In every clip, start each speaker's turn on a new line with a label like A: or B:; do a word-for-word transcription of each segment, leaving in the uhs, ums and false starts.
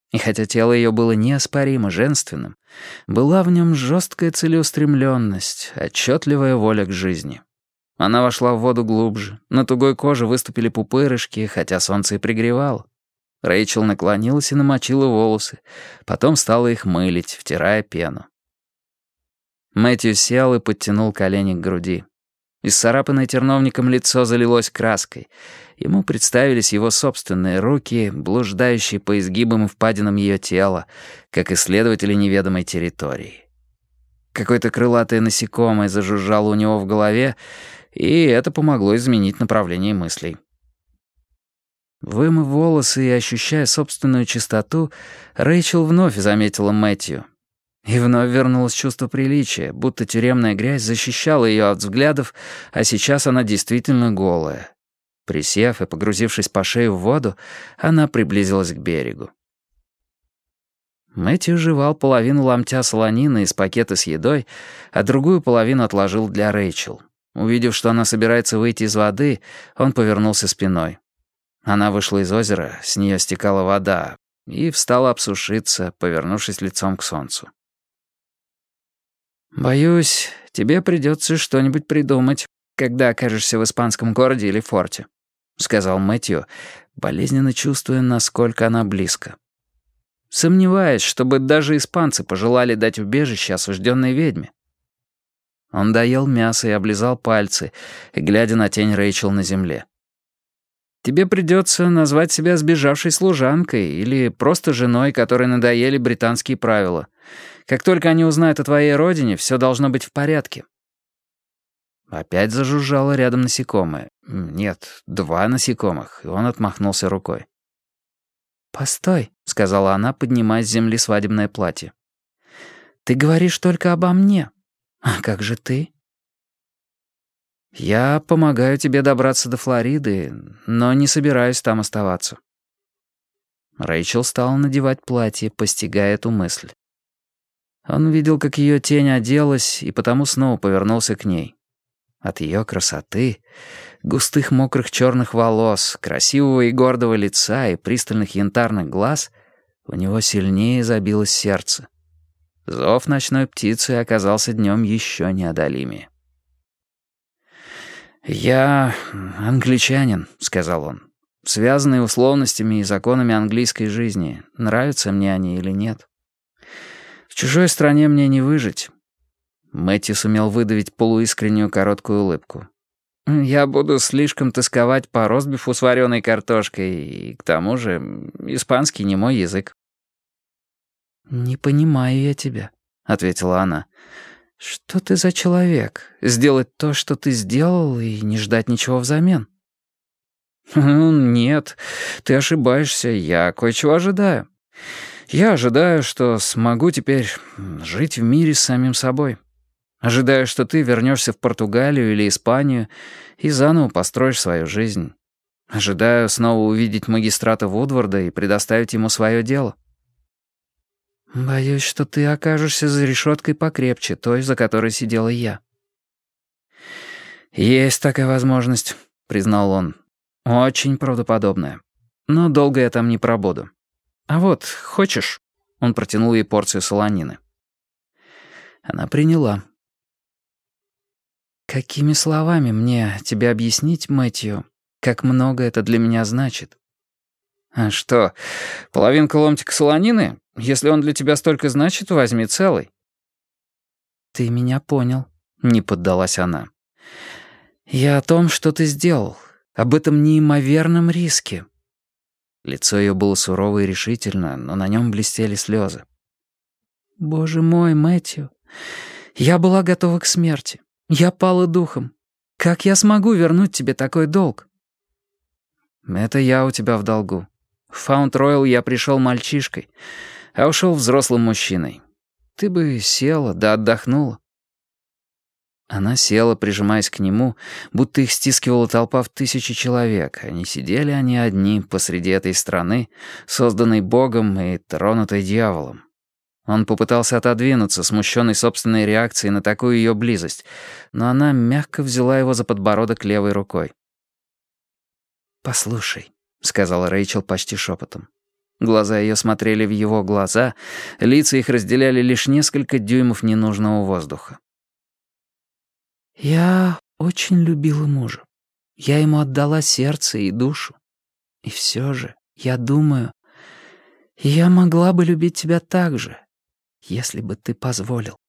A: И хотя тело ее было неоспоримо женственным, была в нем жесткая целеустремленность, отчетливая воля к жизни. Она вошла в воду глубже, на тугой коже выступили пупырышки, хотя солнце и пригревало. Рэйчел наклонилась и намочила волосы, потом стала их мылить, втирая пену. Мэтью сел и подтянул колени к груди. Исцарапанное терновником лицо залилось краской. Ему представились его собственные руки, блуждающие по изгибам и впадинам ее тела, как исследователи неведомой территории. Какое-то крылатое насекомое зажужжало у него в голове, и это помогло изменить направление мыслей. Вымыв волосы и ощущая собственную чистоту, Рэйчел вновь заметила Мэтью. И вновь вернулось чувство приличия, будто тюремная грязь защищала ее от взглядов, а сейчас она действительно голая. Присев и погрузившись по шею в воду, она приблизилась к берегу. Мэтью жевал половину ломтя солонины из пакета с едой, а другую половину отложил для Рэйчел. Увидев, что она собирается выйти из воды, он повернулся спиной. Она вышла из озера, с нее стекала вода, и встала обсушиться, повернувшись лицом к солнцу. «Боюсь, тебе придется что-нибудь придумать, когда окажешься в испанском городе или форте», — сказал Мэтью, болезненно чувствуя, насколько она близко. «Сомневаюсь, чтобы даже испанцы пожелали дать убежище осужденной ведьме». Он доел мясо и облизал пальцы, глядя на тень Рэйчел на земле. «Тебе придется назвать себя сбежавшей служанкой или просто женой, которой надоели британские правила. Как только они узнают о твоей родине, все должно быть в порядке». Опять зажужжало рядом насекомое. Нет, два насекомых, и он отмахнулся рукой. «Постой», — сказала она, поднимая с земли свадебное платье. «Ты говоришь только обо мне. А как же ты?» «Я помогаю тебе добраться до Флориды, но не собираюсь там оставаться». Рэйчел стала надевать платье, постигая эту мысль. Он видел, как ее тень оделась, и потому снова повернулся к ней. От ее красоты, густых мокрых черных волос, красивого и гордого лица и пристальных янтарных глаз у него сильнее забилось сердце. Зов ночной птицы оказался днем еще неодолимее. «Я англичанин», — сказал он, — «связанный условностями и законами английской жизни. Нравятся мне они или нет? В чужой стране мне не выжить». Мэтью сумел выдавить полуискреннюю короткую улыбку. «Я буду слишком тосковать по ростбифу с вареной картошкой, и к тому же испанский не мой язык». «Не понимаю я тебя», — ответила она. «Что ты за человек? Сделать то, что ты сделал, и не ждать ничего взамен?» «Нет, ты ошибаешься, я кое-чего ожидаю. Я ожидаю, что смогу теперь жить в мире с самим собой. Ожидаю, что ты вернешься в Португалию или Испанию и заново построишь свою жизнь. Ожидаю снова увидеть магистрата Вудварда и предоставить ему свое дело». «Боюсь, что ты окажешься за решеткой покрепче той, за которой сидела я». «Есть такая возможность», — признал он. «Очень правдоподобная. Но долго я там не пробуду. А вот, хочешь?» Он протянул ей порцию солонины. Она приняла. «Какими словами мне тебе объяснить, Мэтью, как много это для меня значит?» «А что, половинка ломтика солонины? Если он для тебя столько значит, возьми целый». «Ты меня понял», — не поддалась она. «Я о том, что ты сделал, об этом неимоверном риске». Лицо ее было сурово и решительно, но на нем блестели слезы. «Боже мой, Мэтью, я была готова к смерти. Я пала духом. Как я смогу вернуть тебе такой долг?» «Это я у тебя в долгу. В Фаунд-Ройл я пришел мальчишкой, а ушел взрослым мужчиной. Ты бы села, да отдохнула». Она села, прижимаясь к нему, будто их стискивала толпа в тысячи человек, а не сидели они одни посреди этой страны, созданной Богом и тронутой дьяволом. Он попытался отодвинуться, смущенный собственной реакцией на такую ее близость, но она мягко взяла его за подбородок левой рукой. «Послушай», — сказала Рэйчел почти шепотом, Глаза ее смотрели в его глаза, лица их разделяли лишь несколько дюймов ненужного воздуха. «Я очень любила мужа. Я ему отдала сердце и душу. И все же, я думаю, я могла бы любить тебя так же, если бы ты позволил».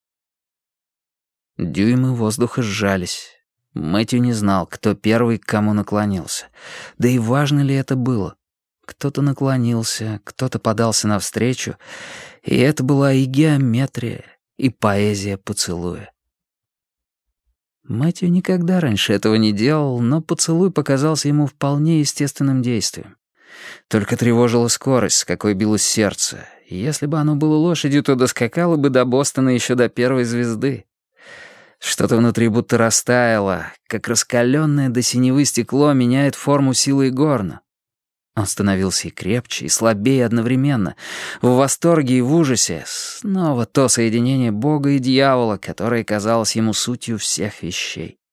A: Дюймы воздуха сжались. Мэтью не знал, кто первый к кому наклонился. Да и важно ли это было? Кто-то наклонился, кто-то подался навстречу, и это была и геометрия, и поэзия поцелуя. Мэтью никогда раньше этого не делал, но поцелуй показался ему вполне естественным действием. Только тревожила скорость, с какой билось сердце. И если бы оно было лошадью, то доскакало бы до Бостона еще до первой звезды. Что-то внутри будто растаяло, как раскаленное до синевы стекло меняет форму силой горна. Он становился и крепче, и слабее одновременно, в восторге и в ужасе. Снова то соединение Бога и дьявола, которое казалось ему сутью всех вещей.